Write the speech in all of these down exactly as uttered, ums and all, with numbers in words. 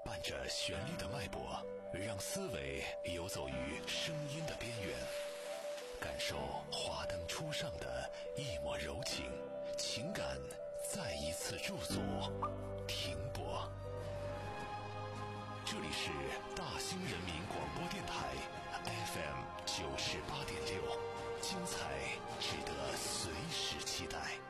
伴着旋律的脉搏，让思维游走于声音的边缘，感受华灯初上的一抹柔情，情感再一次驻足停泊。这里是大兴人民广播电台 F M 九十八点六，精彩值得随时期待。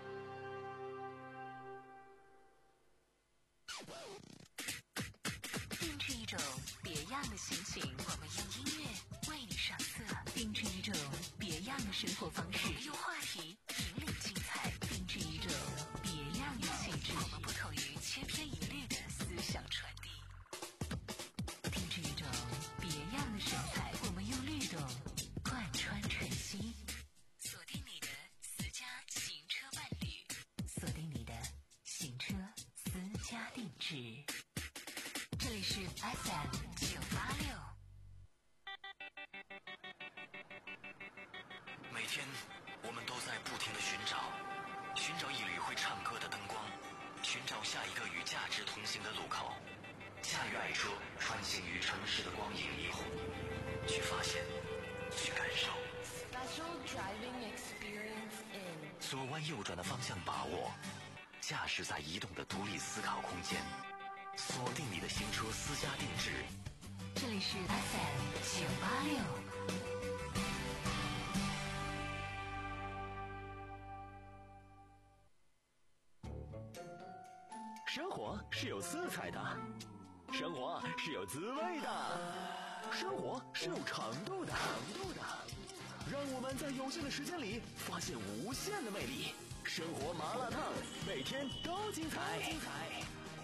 定制一种别样的心情，我们用音乐为你上色；定制一种别样的生活方式，用话题引领精彩；定制一种别样的气质，我们不同于千篇一律的思想传递；定制一种别样的神采，我们用律动贯穿晨曦。锁定你的私家行车伴侣，锁定你的行车私家定制。这里是 F M 九八六。 每天我们都在不停地寻找，寻找一缕会唱歌的灯光，寻找下一个与价值同行的路口，驾驭爱车穿行于城市的光影霓虹，去发现，去感受。 Special driving experience in 左弯右转的方向把握，驾驶在移动的独立思考空间，锁定你的新车私家定制。 这里是 F M 九八六。 生活是有色彩的，生活是有滋味的，生活是有长度的，长度的。让我们在有限的时间里发现无限的魅力。生活麻辣烫，每天都精彩。精彩。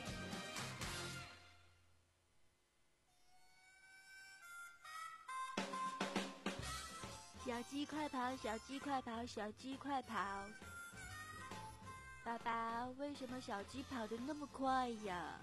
小鸡快跑，小鸡快跑，小鸡快跑！爸爸，为什么小鸡跑得那么快呀？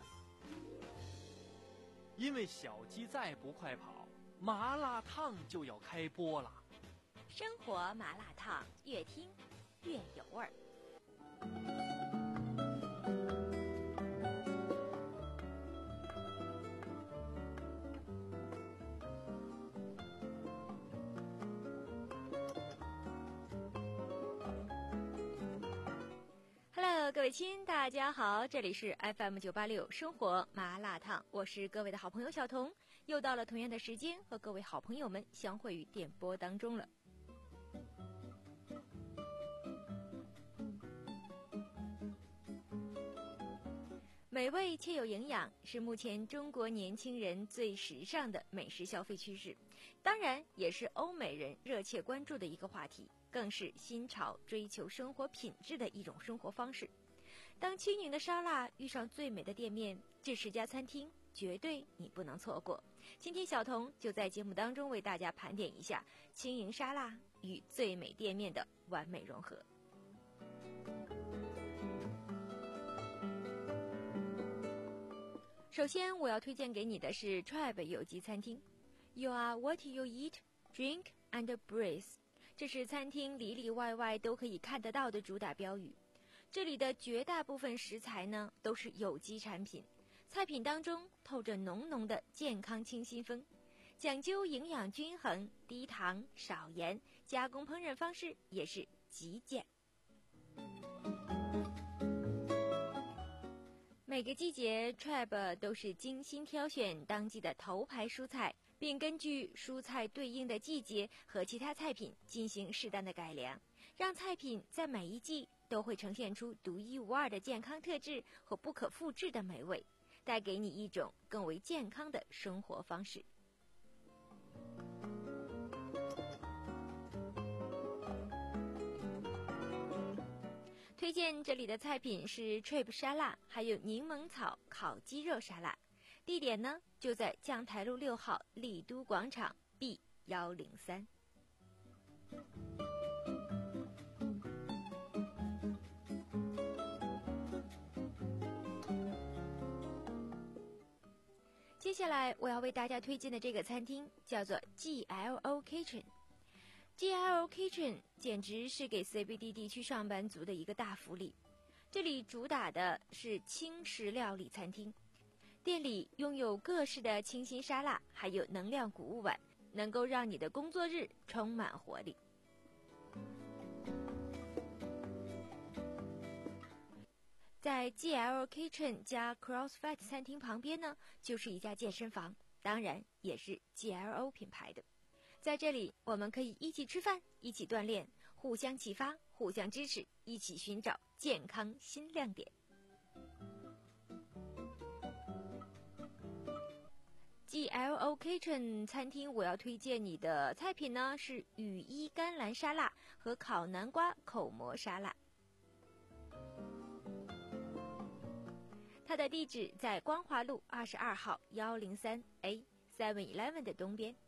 因为小鸡再不快跑，麻辣烫就要开播了。 生活麻辣烫，越听越有味儿。Hello， 各位亲，大家好，这里是 F M 九八六生活麻辣烫，我是各位的好朋友小彤，又到了同样的时间和各位好朋友们相会于电波当中了。美味且有营养是目前中国年轻人最时尚的美食消费趋势，当然也是欧美人热切关注的一个话题，更是新潮追求生活品质的一种生活方式。当轻盈的沙拉遇上最美的店面，这十家餐厅绝对你不能错过。今天小彤就在节目当中为大家盘点一下轻盈沙拉与最美店面的完美融合。首先我要推荐给你的是 Tribe 有机餐厅。 You are what you eat, drink and breathe， 这是餐厅里里外外都可以看得到的主打标语。这里的绝大部分食材呢都是有机产品，菜品当中透着浓浓的健康清新风，讲究营养均衡，低糖少盐，加工烹饪方式也是极简。每个季节 Tribe 都是精心挑选当季的头牌蔬菜，并根据蔬菜对应的季节和其他菜品进行适当的改良，让菜品在每一季都会呈现出独一无二的健康特质和不可复制的美味，带给你一种更为健康的生活方式。推荐这里的菜品是 Tribe 沙拉，还有柠檬草烤鸡肉沙拉。地点呢就在将台路六号丽都广场 B 一零三。接下来我要为大家推荐的这个餐厅叫做 G L O Kitchen。G L O Kitchen 简直是给 C B D 地区上班族的一个大福利。这里主打的是轻食料理餐厅， 店里拥有各式的清新沙拉，还有能量谷物碗，能够让你的工作日充满活力。在 G L Kitchen 加 CrossFit 餐厅旁边呢，就是一家健身房，当然也是 G L O 品牌的。在这里，我们可以一起吃饭，一起锻炼，互相启发，互相支持，一起寻找健康新亮点。G L O Kitchen 餐厅，我要推荐你的菜品呢是羽衣甘蓝沙拉和烤南瓜口蘑沙拉。它的地址在光华路二十二号一零三 A seven eleven 的东边。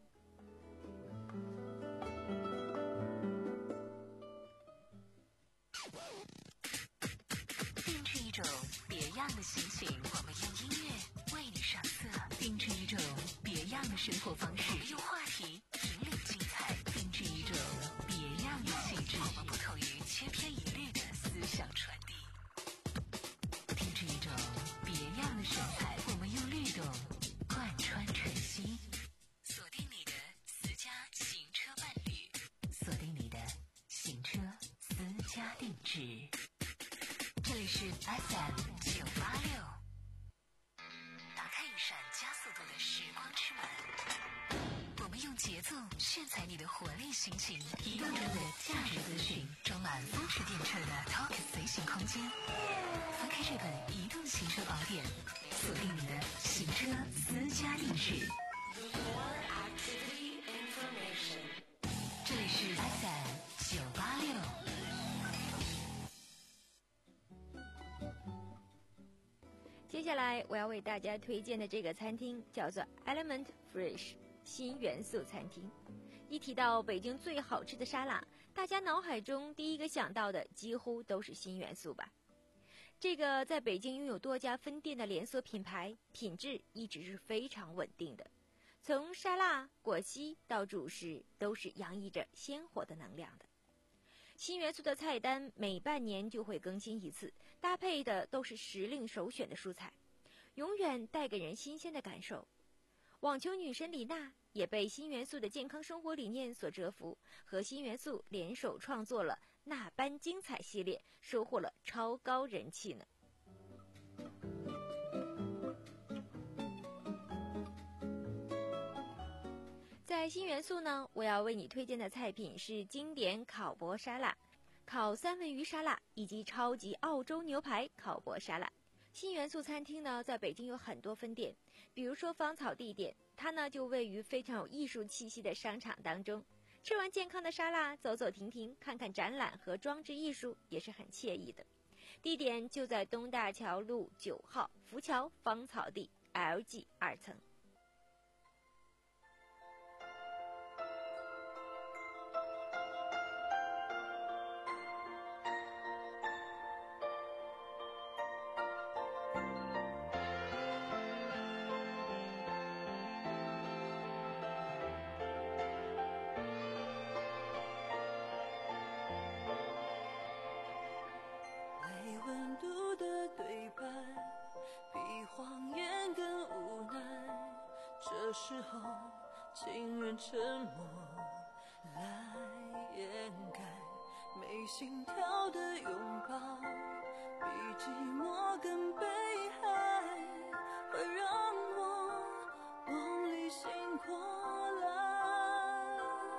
定制一种别样的心情，我们用音乐为你上色；定制一种别样的生活方式，我们用话题引领精彩；定制一种别样的气质，我们不同于千篇一律的思想传递；定制一种别样的神采，我们用律动贯穿晨曦。锁定你的私家行车伴侣，锁定你的行车私家定制。这里是 F M 九八六，打开一扇加速度的时光之门，我们用节奏炫彩你的活力心情，移动中的价值资讯，装满风驰电掣的 Talk 随行空间。翻开这本移动行车宝典，锁定你的行车私家定制。这里是 F M 九八六。 接下来我要为大家推荐的这个餐厅叫做 Element Fresh 新元素餐厅。一提到北京最好吃的沙拉，大家脑海中第一个想到的几乎都是新元素吧。这个在北京拥有多家分店的连锁品牌，品质一直是非常稳定的，从沙拉、果昔到主食都是洋溢着鲜活的能量的。新元素的菜单每半年就会更新一次，搭配的都是时令首选的蔬菜，永远带给人新鲜的感受。网球女神李娜也被新元素的健康生活理念所折服，和新元素联手创作了那般精彩系列，收获了超高人气呢。在新元素呢，我要为你推荐的菜品是经典烤博沙拉、烤三文鱼沙拉以及超级澳洲牛排烤博沙拉。新元素餐厅呢，在北京有很多分店，比如说芳草地店，它呢就位于非常有艺术气息的商场当中。吃完健康的沙拉，走走停停，看看展览和装置艺术，也是很惬意的。地点就在东大桥路九号福桥芳草地 L G 二层。 这时候情人沉默来掩盖没心跳的拥抱，比寂寞更悲哀，会让我梦里醒过来。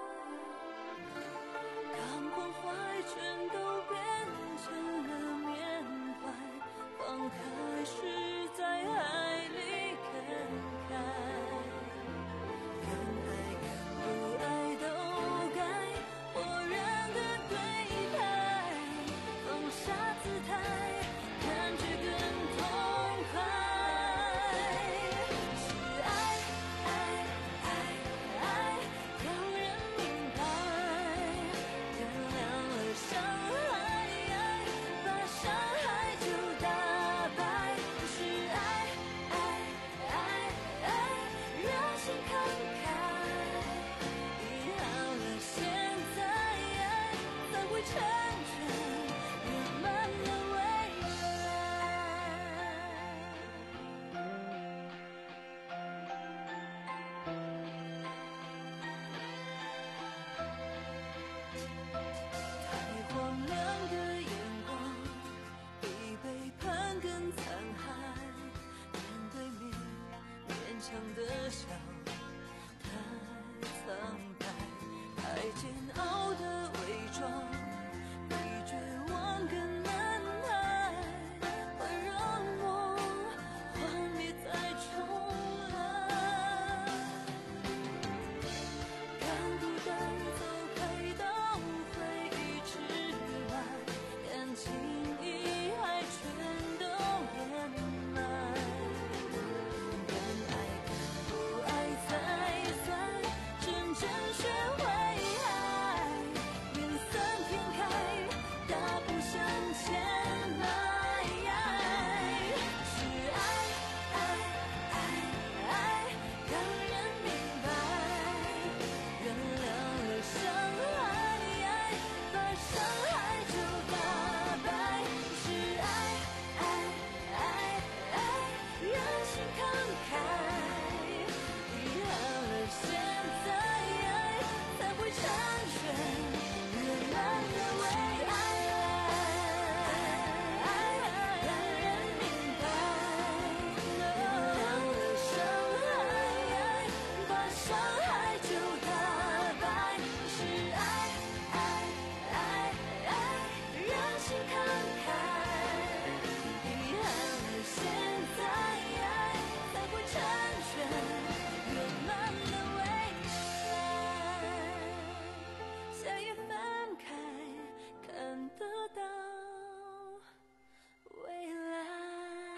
当关怀全都变成了缅怀，放开时在爱里看开，看着强的笑，太苍白，太煎熬的伪装，比绝望更难耐，会让我幻灭再重来。看孤单走开到回忆之外，感情遗骸全都掩埋。敢爱敢不爱才算真正学会爱，缘散天开，大步向前迈。是爱爱爱爱，让人明白，原谅了伤害，把伤害就打败。是爱爱爱爱，让心慷慨，遗憾了现在，才会成全圆满的为爱，让人明白，原谅了伤害，把伤害就打败。是爱爱爱爱，让心慷慨，遗憾了现在，才会成全圆满的未来。夏夜翻开，看得到未来。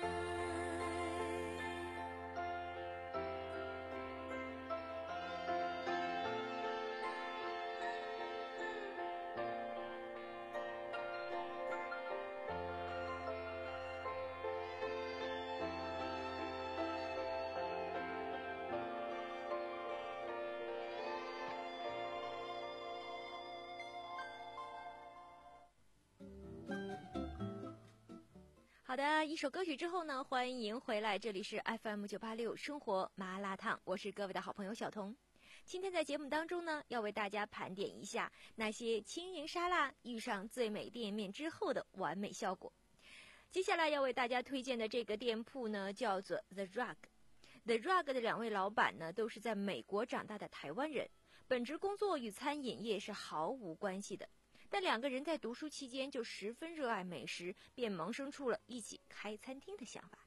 好的，一首歌曲之后呢，欢迎回来，这里是 F M 九八六生活麻辣烫，我是各位的好朋友小彤。今天在节目当中呢，要为大家盘点一下那些轻盈沙拉遇上最美店面之后的完美效果。接下来要为大家推荐的这个店铺呢，叫做 The Rug。The Rug 的两位老板呢，都是在美国长大的台湾人，本职工作与餐饮业是毫无关系的。但两个人在读书期间就十分热爱美食，便萌生出了一起开餐厅的想法。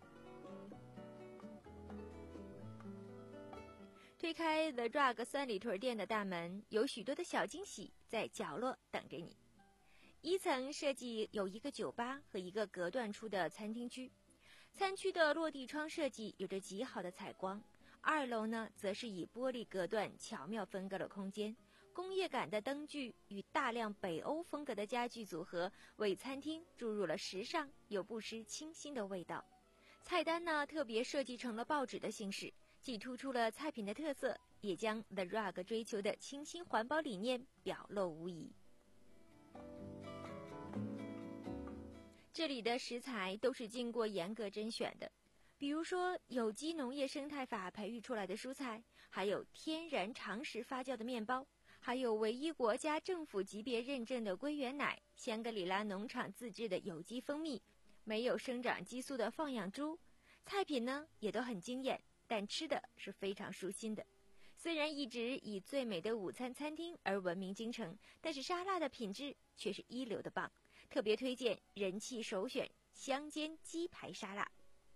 推开 The Rug 三里屯店的大门，有许多的小惊喜在角落等着你。一层设计有一个酒吧和一个隔断出的餐厅区，餐区的落地窗设计有着极好的采光。二楼呢，则是以玻璃隔断巧妙分割了空间。工业感的灯具与大量北欧风格的家具组合，为餐厅注入了时尚又不失清新的味道。菜单呢，特别设计成了报纸的形式，既突出了菜品的特色，也将 The Rug 追求的清新环保理念表露无遗。这里的食材都是经过严格甄选的，比如说有机农业生态法培育出来的蔬菜，还有天然常识发酵的面包，还有唯一国家政府级别认证的归元奶，香格里拉农场自制的有机蜂蜜，没有生长激素的放养猪。菜品呢也都很惊艳，但吃的是非常舒心的。虽然一直以最美的午餐餐厅而闻名京城，但是沙拉的品质却是一流的棒。特别推荐人气首选香煎鸡排沙拉。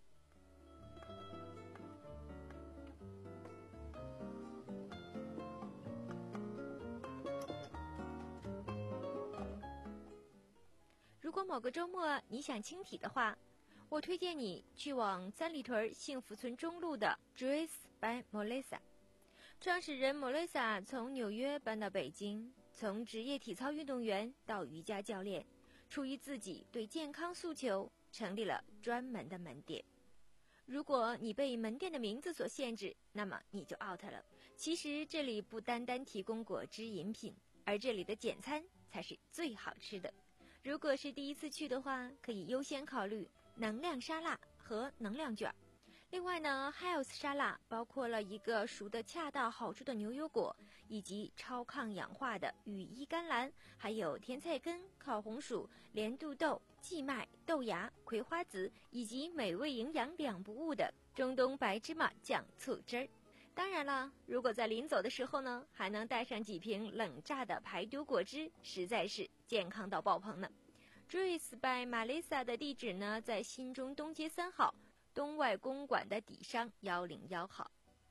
如果某个周末你想轻体的话，我推荐你去往三里屯幸福村中路的 Dress by Melissa。 创始人 Melissa 从纽约搬到北京，从职业体操运动员到瑜伽教练，出于自己对健康诉求，成立了专门的门店。如果你被门店的名字所限制，那么你就 out 了。其实这里不单单提供果汁饮品，而这里的简餐才是最好吃的。如果是第一次去的话，可以优先考虑能量沙拉和能量卷。 另外呢 Health 沙拉包括了一个熟得恰到好处的牛油果，以及超抗氧化的羽衣甘蓝，还有甜菜根、烤红薯、莲肚豆、荠麦、豆芽、葵花籽，以及美味营养两不误的中东白芝麻酱醋汁儿。当然了，如果在临走的时候呢，还能带上几瓶冷榨的排毒果汁，实在是健康到爆棚呢。Juice by Melissa 的地址呢，在新中东街三号东外公馆的底商一零一号。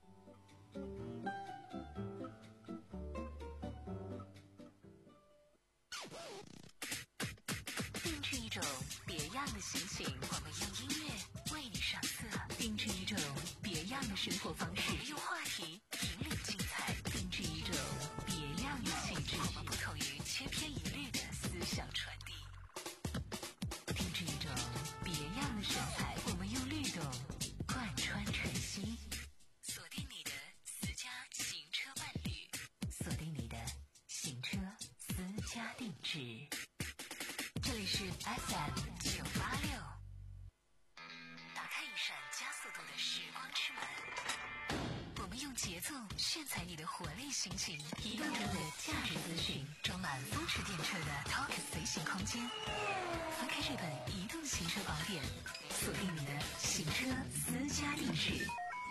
定制一种别样的心情，我们用音乐为你上色；定制一种别样的生活方式，用话题引领精彩；定制一种别样的气质，我们不同于千篇一律的思想传递；定制一种别样的神采，我们用律动贯穿晨曦。锁定你的私家行车伴侣，锁定你的行车私家定制。这里是 F M 九八六，打开一扇加速度的时光之门，我们用节奏炫彩你的活力心情，移动中的价值资讯，装满风驰电掣的 Talk 随行空间。翻开这本移动行车宝典，锁定你的行车私家定制。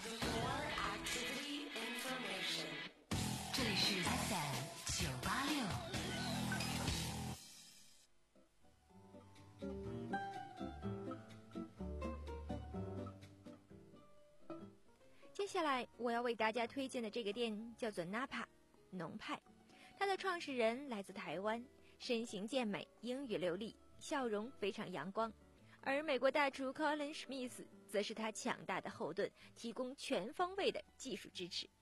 这里是 F M 九八六。 接下来我要为大家推荐的这个店叫做 Napa 农派，它的创始人来自台湾，身形健美，英语流利，笑容非常阳光。而美国大厨 Colin Smith 则是他强大的后盾，提供全方位的技术支持。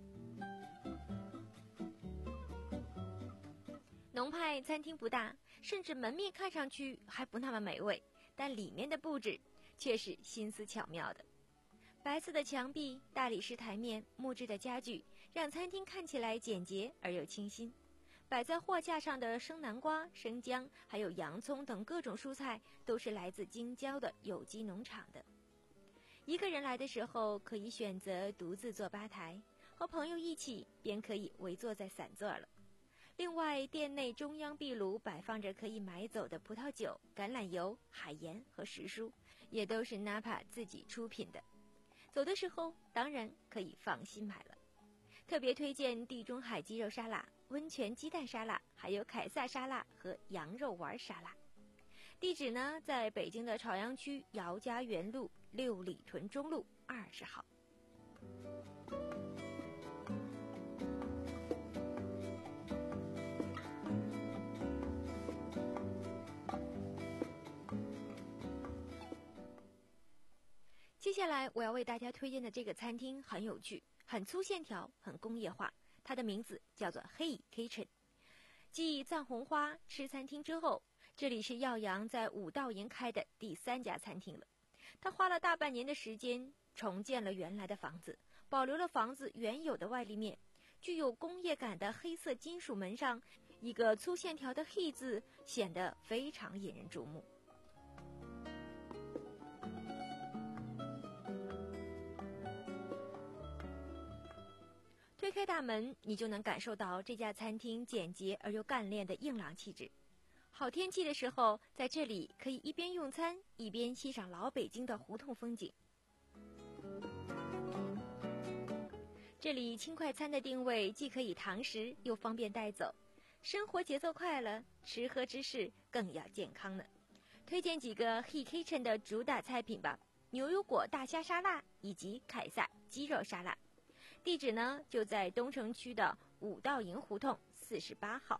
农派餐厅不大，甚至门面看上去还不那么美味，但里面的布置却是心思巧妙的。白色的墙壁、大理石台面、木质的家具，让餐厅看起来简洁而又清新。摆在货架上的生南瓜、生姜，还有洋葱等各种蔬菜，都是来自京郊的有机农场的。一个人来的时候，可以选择独自坐吧台，和朋友一起便可以围坐在散座了。另外，店内中央壁炉摆放着可以买走的葡萄酒、橄榄油、海盐和时蔬，也都是 Napa 自己出品的。走的时候当然可以放心买了。特别推荐地中海鸡肉沙拉、温泉鸡蛋沙拉，还有凯撒沙拉和羊肉丸沙拉。地址呢，在北京的朝阳区姚家园路六里屯中路二十号。接下来我要为大家推荐的这个餐厅很有趣，很粗线条，很工业化，它的名字叫做 Hey Kitchen。 继藏红花吃餐厅之后，这里是耀阳在五道营开的第三家餐厅了。他花了大半年的时间重建了原来的房子，保留了房子原有的外立面，具有工业感的黑色金属门上一个粗线条的 Hey 字，显得非常引人注目。推开大门，你就能感受到这家餐厅简洁而又干练的硬朗气质。好天气的时候，在这里可以一边用餐，一边欣赏老北京的胡同风景。这里轻快餐的定位既可以堂食，又方便带走。生活节奏快了，吃喝之事更要健康呢。推荐几个 Hey Kitchen 的主打菜品吧：牛油果大虾沙拉以及凯撒鸡肉沙拉。地址呢，就在东城区的五道营胡同四十八号。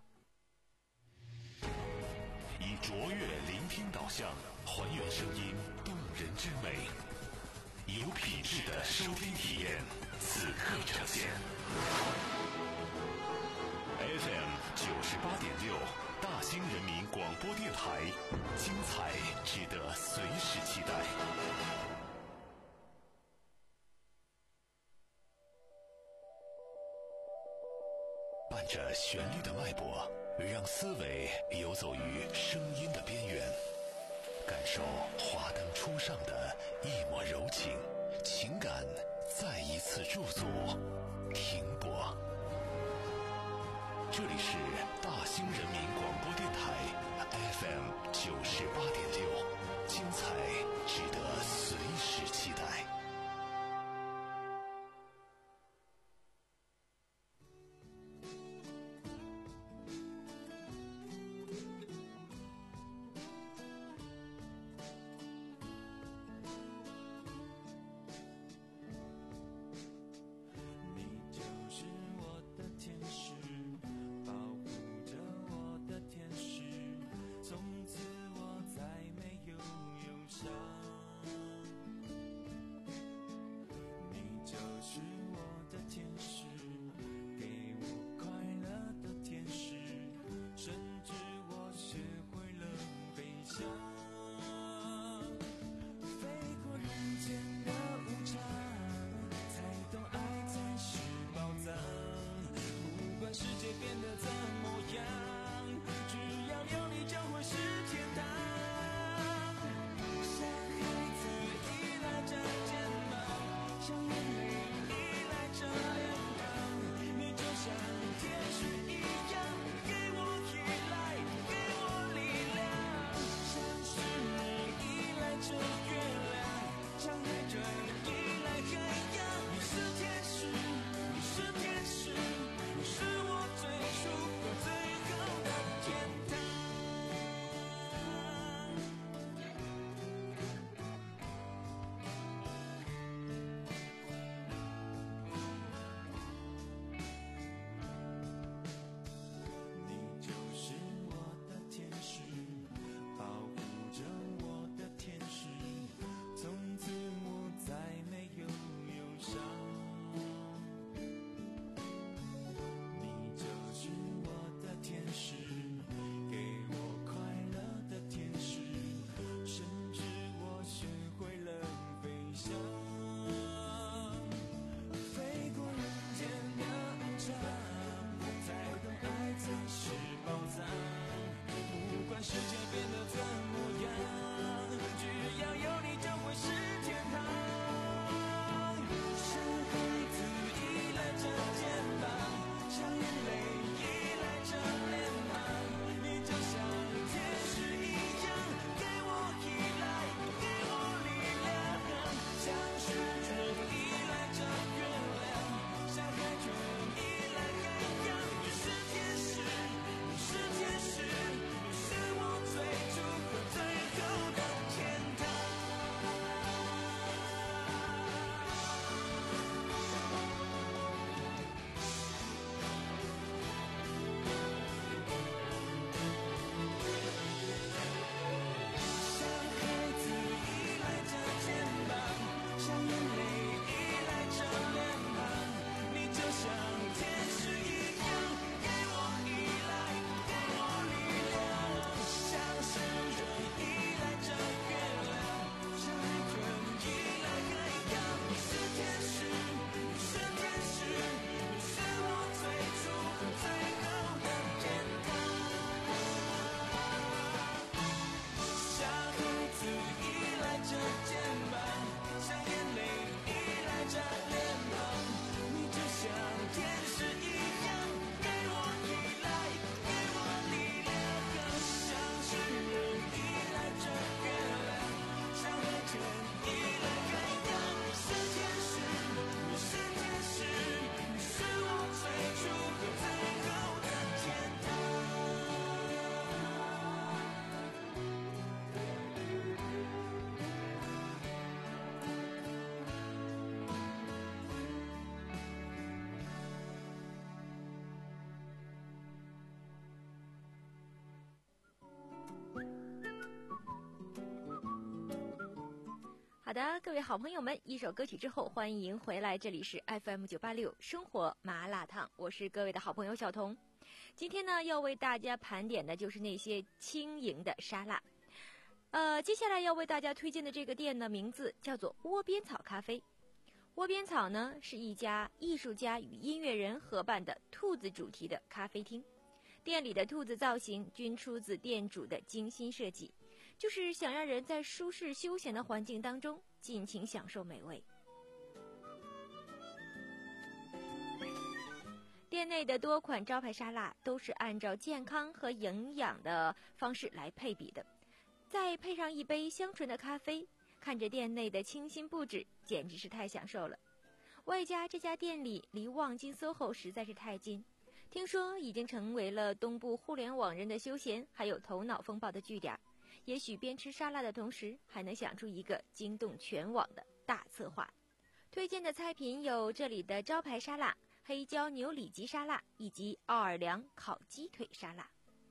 以卓越聆听导向，还原声音动人之美，有品质的收听体验，此刻呈现。F M 九十八点六，大兴人民广播电台，精彩值得随时期待。伴着旋律的脉搏，让思维游走于声音的边缘，感受华灯初上的一抹柔情， 情感再一次驻足，停泊。这里是大兴人民广播电台 F M 九十八点六，精彩值得随时期待。 好的，各位好朋友们，一首歌曲之后，欢迎回来，这里是 F M 九八六生活麻辣烫，我是各位的好朋友小彤。今天呢，要为大家盘点的就是那些轻盈的沙拉。呃，接下来要为大家推荐的这个店呢，名字叫做窝边草咖啡。窝边草呢，是一家艺术家与音乐人合办的兔子主题的咖啡厅。店里的兔子造型均出自店主的精心设计，就是想让人在舒适休闲的环境当中尽情享受美味。 店内的多款招牌沙拉都是按照健康和营养的方式来配比的，再配上一杯香醇的咖啡，看着店内的清新布置，简直是太享受了。外加这家店里离望京 S O H O 实在是太近，听说已经成为了东部互联网人的休闲还有头脑风暴的据点，也许边吃沙拉的同时还能想出一个惊动全网的大策划。推荐的菜品有这里的招牌沙拉、黑椒牛里脊沙拉以及奥尔良烤鸡腿沙拉。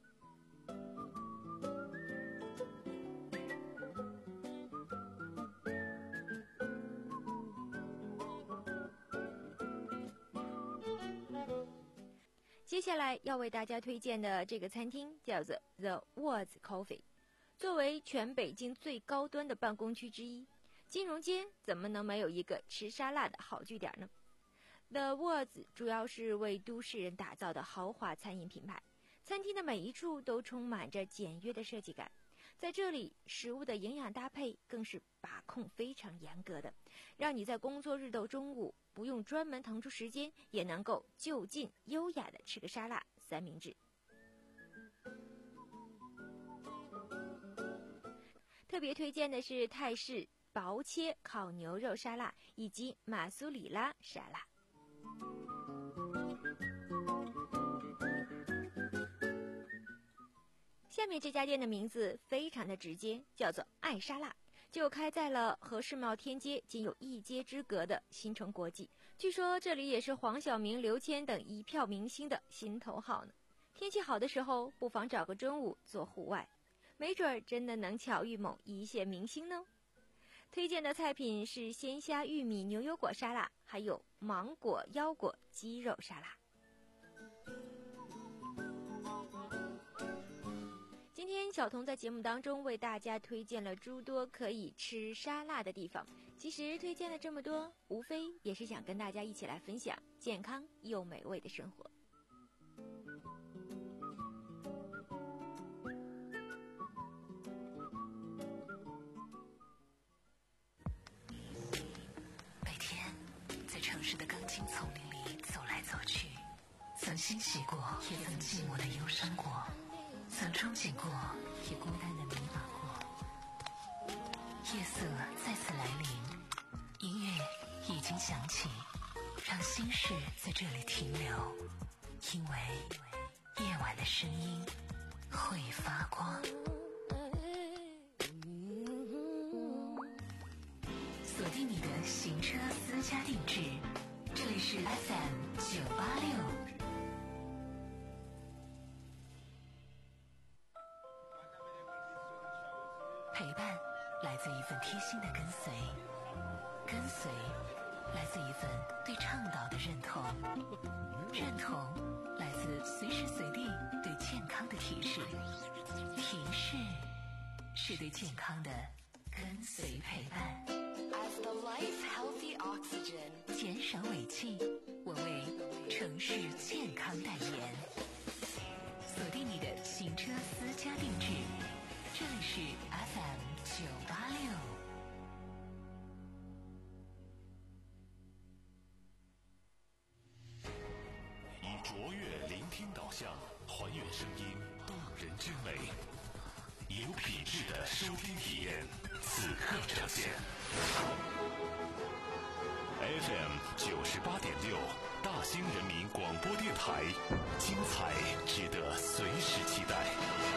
接下来要为大家推荐的这个餐厅叫做 The Woods Coffee， 作为全北京最高端的办公区之一，金融街怎么能没有一个吃沙拉的好据点呢？ The Woods 主要是为都市人打造的豪华餐饮品牌，餐厅的每一处都充满着简约的设计感。在这里，食物的营养搭配更是把控非常严格的，让你在工作日的中午不用专门腾出时间，也能够就近优雅的吃个沙拉三明治。特别推荐的是泰式薄切烤牛肉沙拉以及马苏里拉沙拉。下面这家店的名字非常的直接，叫做爱沙拉，就开在了和世贸天阶仅有一街之隔的新城国际。据说这里也是黄晓明、刘谦等一票明星的心头好呢。天气好的时候，不妨找个中午做户外，没准儿真的能巧遇某一线明星呢。推荐的菜品是鲜虾玉米牛油果沙拉，还有芒果腰果鸡肉沙拉。今天小童在节目当中为大家推荐了诸多可以吃沙拉的地方，其实推荐了这么多，无非也是想跟大家一起来分享健康又美味的生活。 每天在城市的钢筋丛林里走来走去，曾欣喜过，也曾寂寞的忧伤过，曾憧憬过，也孤单的迷茫过。夜色再次来临，音乐已经响起，让心事在这里停留，因为夜晚的声音会发光。锁定你的行车私家定制，这里是 F M 九八六。陪伴来自一份贴心的跟随，跟随来自一份对倡导的认同，认同来自随时随地对健康的提示，提示是对健康的跟随陪伴。 As the life healthy oxygen， 减少尾气，我为城市健康代言。锁定你的行车私家定制，这里是 F M 九八六。 以卓越聆听导向，还原声音动人之美，有品质的收听体验，此刻呈现。F M 九十八点六，大兴人民广播电台，精彩值得随时期待。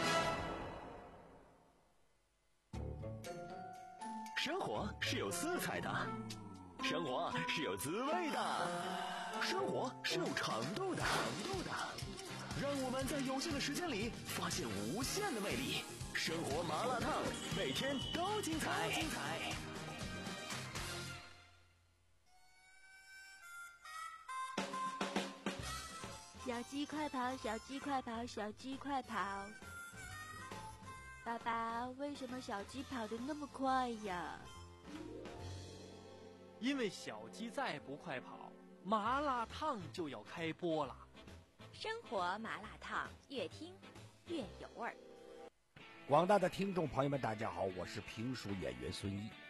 生活是有色彩的，生活是有滋味的，生活是有长度的。让我们在有限的时间里发现无限的魅力。生活麻辣烫，每天都精彩。精彩。 小鸡快跑，小鸡快跑，小鸡快跑！爸爸，为什么小鸡跑得那么快呀？ 因为小鸡再不快跑，麻辣烫就要开播了。 生活麻辣烫，越听越有味儿。 广大的听众朋友们，大家好，我是评书演员孙一。